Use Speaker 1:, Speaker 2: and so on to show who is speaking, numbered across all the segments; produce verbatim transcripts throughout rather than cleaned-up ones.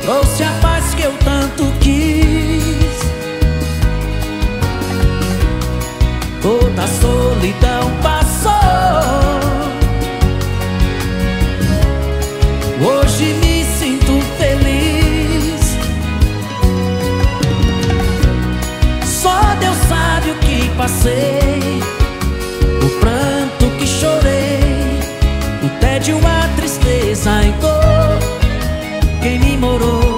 Speaker 1: trouxe a paz que eu tanto quis. Toda a solidão passou. Hoje me sinto feliz. Só Deus sabe o que passei, o pranto que chorei, o tédio, a tristeza e dor. Quem me morou,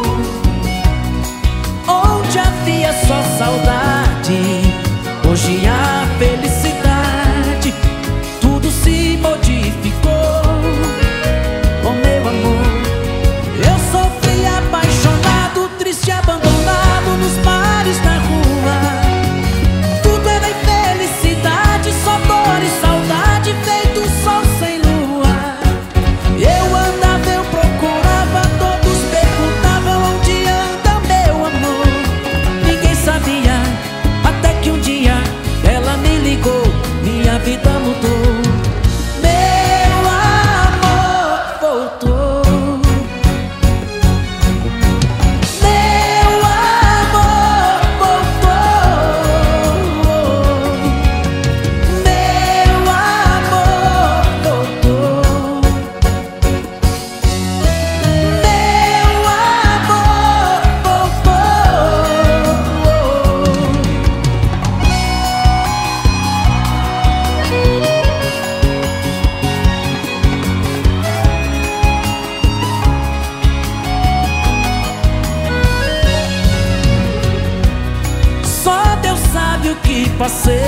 Speaker 1: onde havia só saudade, hoje há felicidade. Tudo se modificou. Oh meu amor, eu sofri apaixonado, triste, abandonado nos bares da rua. Tudo era infelicidade, só dor e saudade, feito sol sem lua. Eu andava, eu procurava, todos perguntavam onde anda meu amor. Ninguém sabia, até que um dia ela me ligou, minha vida mudou. Meu amor voltou. Meu amor voltou. Meu amor voltou. Meu amor voltou. Só Deus sabe o que passei,